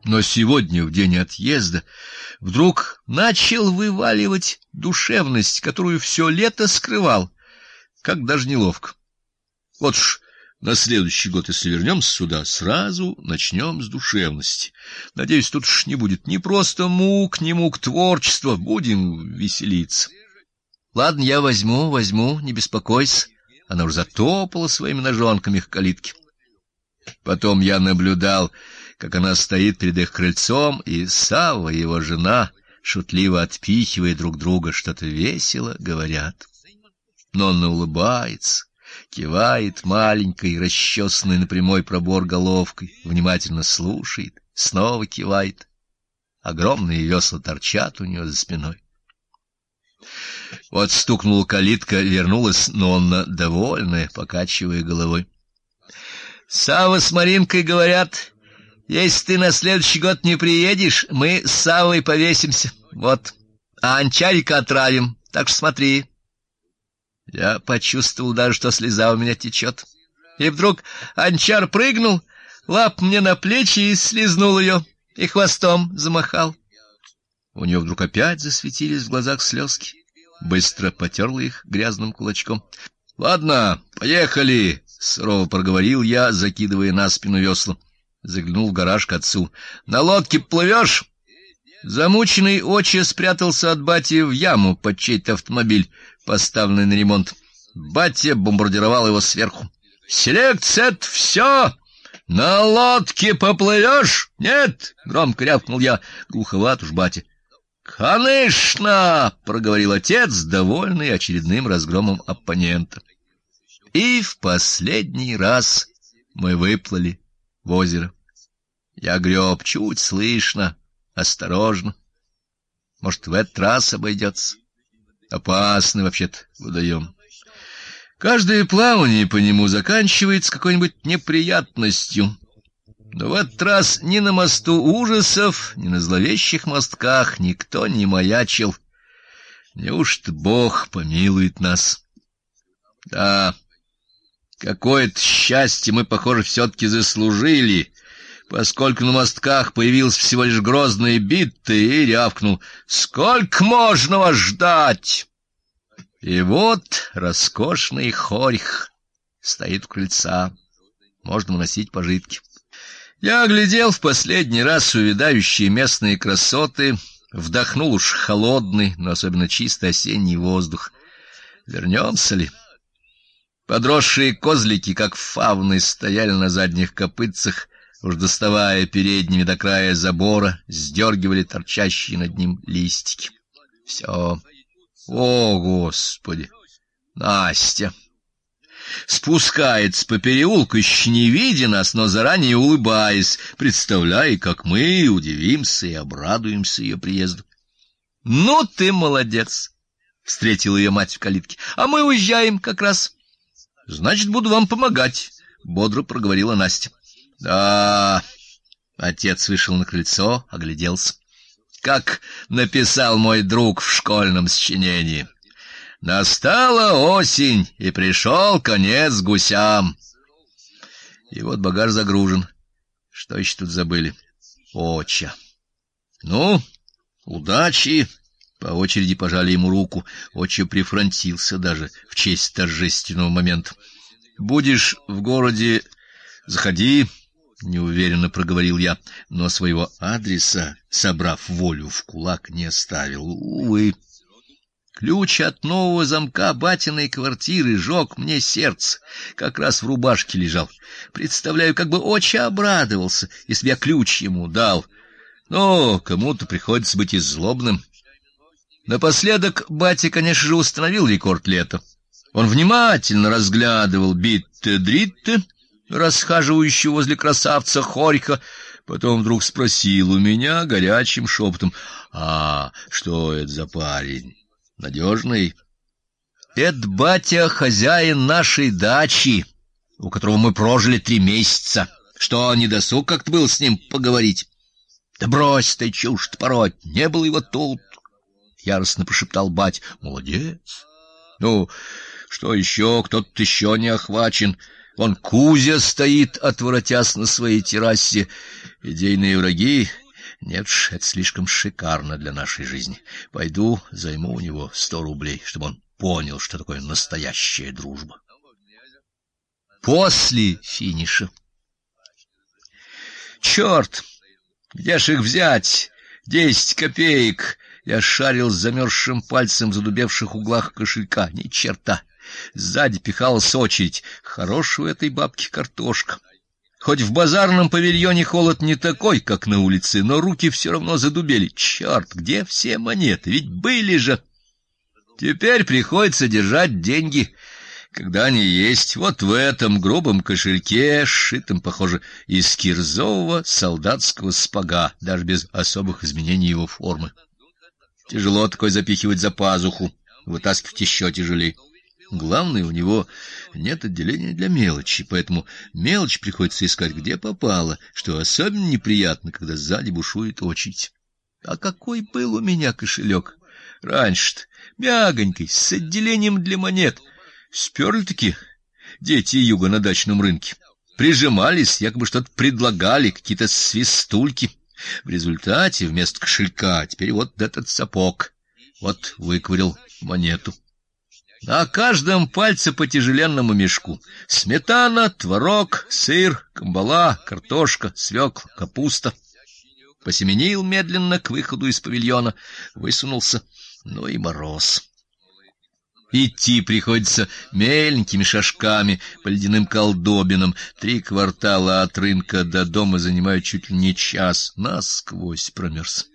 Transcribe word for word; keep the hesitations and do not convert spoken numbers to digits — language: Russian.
Но сегодня, в день отъезда, вдруг начал вываливать душевность, которую все лето скрывал, как даже неловко. Вот ж на следующий год, если вернемся сюда, сразу начнем с душевности. Надеюсь, тут ж не будет ни просто мук, ни мук творчества, будем веселиться. Ладно, я возьму, возьму, не беспокойся. Она уже затопала своими ножонками к калитке. Потом я наблюдал, как она стоит перед их крыльцом, и Савва и его жена, шутливо отпихивая друг друга, что-то весело говорят. Нонна улыбается, кивает маленькой, расчесанной на прямой пробор головкой, внимательно слушает, снова кивает. Огромные весла торчат у нее за спиной. Вот стукнула калитка, вернулась Нонна, довольная, покачивая головой. Савва с Маринкой говорят: если ты на следующий год не приедешь, мы с Саввой повесимся. Вот. А Анчарика отравим. Так что смотри. Я почувствовал даже, что слеза у меня течет. И вдруг Анчар прыгнул, лап мне на плечи и слизнул ее, и хвостом замахал. У нее вдруг опять засветились в глазах слезки. Быстро потерла их грязным кулачком. — Ладно, поехали, — сурово проговорил я, закидывая на спину весла. Заглянул в гараж к отцу. — На лодке плывешь? Замученный отче спрятался от бати в яму под чей-то автомобиль, поставленный на ремонт. Батя бомбардировал его сверху. — Селекцет, все! На лодке поплывешь? Нет! — громко рявкнул я. Глуховат уж батя. — Конечно! — проговорил отец, довольный очередным разгромом оппонента. И в последний раз мы выплыли в озеро. Я греб чуть слышно, осторожно. Может, в этот раз обойдется. Опасный вообще-то водоем. Каждое плавание по нему заканчивается какой-нибудь неприятностью. Но в этот раз ни на мосту ужасов, ни на зловещих мостках никто не маячил. Неужто Бог помилует нас? Да, какое-то счастье мы, похоже, все-таки заслужили, поскольку на мостках появился всего лишь грозный Битты и рявкнул: «Сколько можно вас ждать?» И вот роскошный хорьх стоит у крыльца. Можно уносить пожитки. Я оглядел в последний раз увядающие местные красоты, вдохнул уж холодный, но особенно чистый осенний воздух. Вернемся ли? Подросшие козлики, как фавны, стояли на задних копытцах, уж доставая передними до края забора, сдергивали торчащие над ним листики. Все. О, Господи! Настя! Спускается по переулку, еще не видя нас, но заранее улыбаясь, представляя, как мы удивимся и обрадуемся ее приезду. — Ну ты молодец! — встретила ее мать в калитке. — А мы уезжаем как раз. — Значит, буду вам помогать, — бодро проговорила Настя. — Да... Отец вышел на крыльцо, огляделся. Как написал мой друг в школьном сочинении: «Настала осень, и пришел конец гусям». И вот багаж загружен. Что еще тут забыли? Отча. Ну, удачи. По очереди пожали ему руку. Отча прифронтился даже в честь торжественного момента. Будешь в городе, заходи. Неуверенно проговорил я, но своего адреса, собрав волю в кулак, не оставил. Увы. Ключ от нового замка батиной квартиры жег мне сердце, как раз в рубашке лежал. Представляю, как бы отча обрадовался, если я ключ ему дал. Но кому-то приходится быть и злобным. Напоследок батя, конечно же, установил рекорд лета. Он внимательно разглядывал Битте-Дритте, расхаживающего возле красавца Хорька, потом вдруг спросил у меня горячим шепотом: «А что это за парень? Надежный?» «Это батя хозяин нашей дачи, у которого мы прожили три месяца. Что, не досуг как-то было с ним поговорить?» «Да брось ты чушь-то пороть, не было его тут!» — яростно прошептал бать. «Молодец! Ну, что еще? Кто-то еще не охвачен. Он Кузя стоит, отворотясь на своей террасе. Идейные враги? Нет ж, это слишком шикарно для нашей жизни. Пойду займу у него сто рублей, чтобы он понял, что такое настоящая дружба. После финиша. Черт! Где ж их взять? Десять копеек. Я шарил с замерзшим пальцем в задубевших углах кошелька. Ни черта. Сзади пихалась очередь. Хорошая у этой бабки картошка. Хоть в базарном павильоне холод не такой, как на улице, но руки все равно задубели. Черт, где все монеты? Ведь были же. Теперь приходится держать деньги, когда они есть. Вот в этом грубом кошельке, сшитом, похоже, из кирзового солдатского спага, даже без особых изменений его формы. Тяжело такой запихивать за пазуху, вытаскивать еще тяжелее. Главное, у него нет отделения для мелочи, поэтому мелочь приходится искать где попало, что особенно неприятно, когда сзади бушует очередь. А какой был у меня кошелек раньше-то, мягонький, с отделением для монет. Сперли-таки дети юга на дачном рынке. Прижимались, якобы что-то предлагали, какие-то свистульки. В результате вместо кошелька теперь вот этот сапог. Вот выковырял монету. На каждом пальце по тяжеленному мешку. Сметана, творог, сыр, камбала, картошка, свекла, капуста. Посеменил медленно к выходу из павильона, высунулся, ну и мороз. Идти приходится меленькими шажками по ледяным колдобинам. Три квартала от рынка до дома занимают чуть ли не час. Насквозь промерз.